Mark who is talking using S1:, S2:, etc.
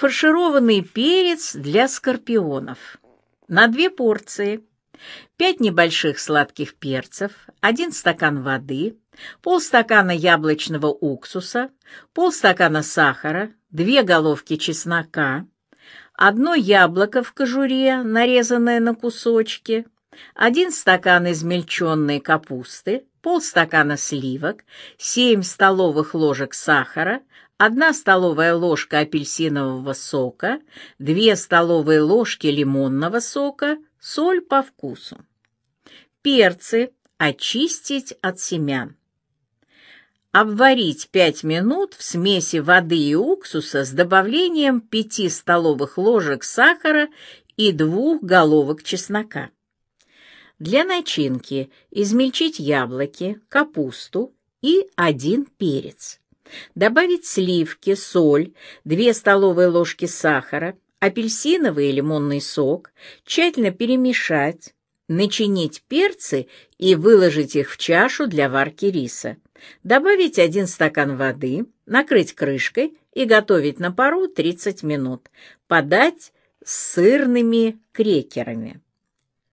S1: Фаршированный перец для скорпионов. На 2 порции. 5 небольших сладких перцев, 1 стакан воды, полстакана яблочного уксуса, полстакана сахара, 2 головки чеснока, 1 яблоко в кожуре, нарезанное на кусочки, 1 стакан измельченной капусты, полстакана сливок, 7 столовых ложек сахара, 1 столовая ложка апельсинового сока, 2 столовые ложки лимонного сока, соль по вкусу. Перцы очистить от семян. Обварить 5 минут в смеси воды и уксуса с добавлением 5 столовых ложек сахара и 2 головок чеснока. Для начинки измельчить яблоки, капусту и 1 перец. Добавить сливки, соль, 2 столовые ложки сахара, апельсиновый и лимонный сок, тщательно перемешать, начинить перцы и выложить их в чашу для варки риса. Добавить 1 стакан воды, накрыть крышкой и готовить на пару 30 минут. Подать с сырными крекерами.